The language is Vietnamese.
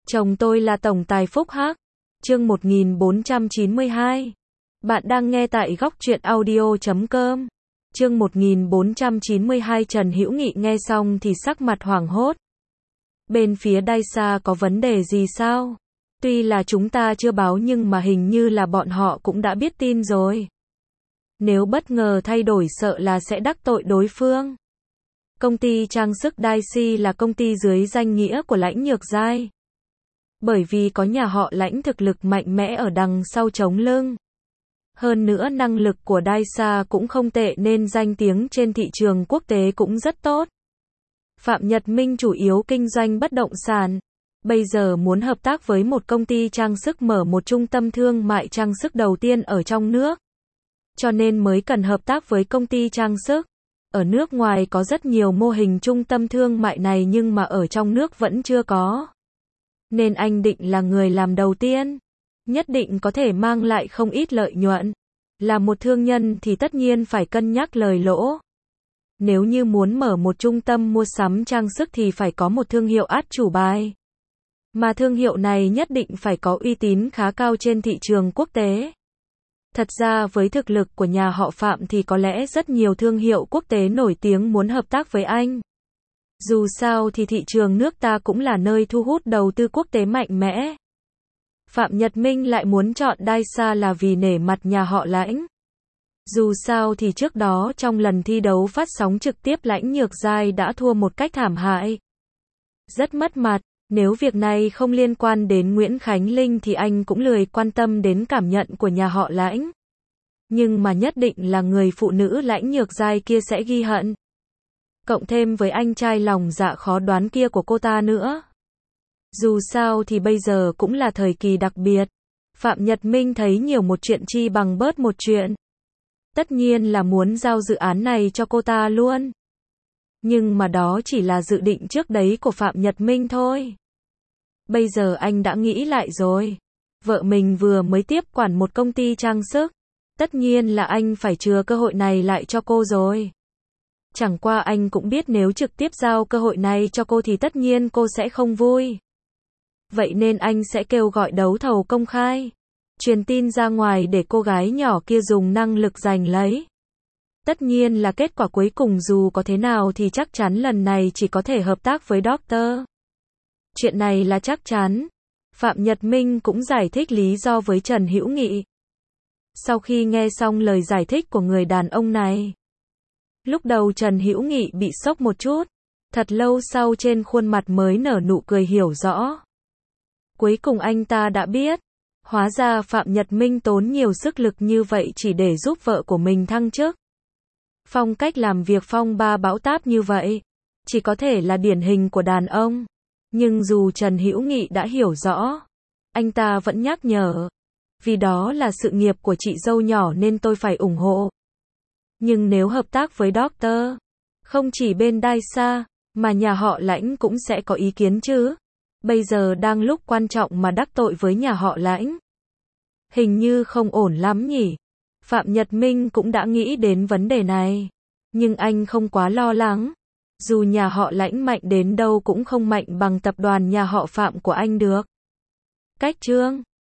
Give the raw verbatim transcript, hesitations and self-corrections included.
Chồng tôi là tổng tài Phúc Hắc. Chương một nghìn bốn trăm chín mươi hai. Bạn đang nghe tại góc truyện audio chấm com. Chương một nghìn bốn trăm chín mươi hai. Trần Hữu Nghị nghe xong thì sắc mặt hoảng hốt. Bên phía Daisa có vấn đề gì sao? Tuy là chúng ta chưa báo nhưng mà hình như là bọn họ cũng đã biết tin rồi. Nếu bất ngờ thay đổi sợ là sẽ đắc tội đối phương. Công ty trang sức Daisy là công ty dưới danh nghĩa của Lãnh Nhược Giai. Bởi vì có nhà họ Lãnh thực lực mạnh mẽ ở đằng sau chống lưng. Hơn nữa năng lực của Daisa cũng không tệ nên danh tiếng trên thị trường quốc tế cũng rất tốt. Phạm Nhật Minh chủ yếu kinh doanh bất động sản. Bây giờ muốn hợp tác với một công ty trang sức mở một trung tâm thương mại trang sức đầu tiên ở trong nước. Cho nên mới cần hợp tác với công ty trang sức. Ở nước ngoài có rất nhiều mô hình trung tâm thương mại này nhưng mà ở trong nước vẫn chưa có. Nên anh định là người làm đầu tiên. Nhất định có thể mang lại không ít lợi nhuận. Là một thương nhân thì tất nhiên phải cân nhắc lời lỗ. Nếu như muốn mở một trung tâm mua sắm trang sức thì phải có một thương hiệu át chủ bài. Mà thương hiệu này nhất định phải có uy tín khá cao trên thị trường quốc tế. Thật ra với thực lực của nhà họ Phạm thì có lẽ rất nhiều thương hiệu quốc tế nổi tiếng muốn hợp tác với anh. Dù sao thì thị trường nước ta cũng là nơi thu hút đầu tư quốc tế mạnh mẽ. Phạm Nhật Minh lại muốn chọn Daisa là vì nể mặt nhà họ Lãnh. Dù sao thì trước đó trong lần thi đấu phát sóng trực tiếp Lãnh Nhược Giai đã thua một cách thảm hại. Rất mất mặt, nếu việc này không liên quan đến Nguyễn Khánh Linh thì anh cũng lười quan tâm đến cảm nhận của nhà họ Lãnh. Nhưng mà nhất định là người phụ nữ Lãnh Nhược Giai kia sẽ ghi hận. Cộng thêm với anh trai lòng dạ khó đoán kia của cô ta nữa. Dù sao thì bây giờ cũng là thời kỳ đặc biệt. Phạm Nhật Minh thấy nhiều một chuyện chi bằng bớt một chuyện. Tất nhiên là muốn giao dự án này cho cô ta luôn. Nhưng mà đó chỉ là dự định trước đấy của Phạm Nhật Minh thôi. Bây giờ anh đã nghĩ lại rồi. Vợ mình vừa mới tiếp quản một công ty trang sức. Tất nhiên là anh phải chừa cơ hội này lại cho cô rồi. Chẳng qua anh cũng biết nếu trực tiếp giao cơ hội này cho cô thì tất nhiên cô sẽ không vui. Vậy nên anh sẽ kêu gọi đấu thầu công khai. Truyền tin ra ngoài để cô gái nhỏ kia dùng năng lực giành lấy. Tất nhiên là kết quả cuối cùng dù có thế nào thì chắc chắn lần này chỉ có thể hợp tác với Doctor. Chuyện này là chắc chắn. Phạm Nhật Minh cũng giải thích lý do với Trần Hữu Nghị. Sau khi nghe xong lời giải thích của người đàn ông này, lúc đầu Trần Hữu Nghị bị sốc một chút, thật lâu sau trên khuôn mặt mới nở nụ cười hiểu rõ. Cuối cùng anh ta đã biết, hóa ra Phạm Nhật Minh tốn nhiều sức lực như vậy chỉ để giúp vợ của mình thăng chức. Phong cách làm việc phong ba bão táp như vậy, chỉ có thể là điển hình của đàn ông. Nhưng dù Trần Hữu Nghị đã hiểu rõ, anh ta vẫn nhắc nhở. Vì đó là sự nghiệp của chị dâu nhỏ nên tôi phải ủng hộ. Nhưng nếu hợp tác với Doctor, không chỉ bên Daisa, mà nhà họ Lãnh cũng sẽ có ý kiến chứ. Bây giờ đang lúc quan trọng mà đắc tội với nhà họ Lãnh. Hình như không ổn lắm nhỉ. Phạm Nhật Minh cũng đã nghĩ đến vấn đề này. Nhưng anh không quá lo lắng. Dù nhà họ Lãnh mạnh đến đâu cũng không mạnh bằng tập đoàn nhà họ Phạm của anh được. Cách chương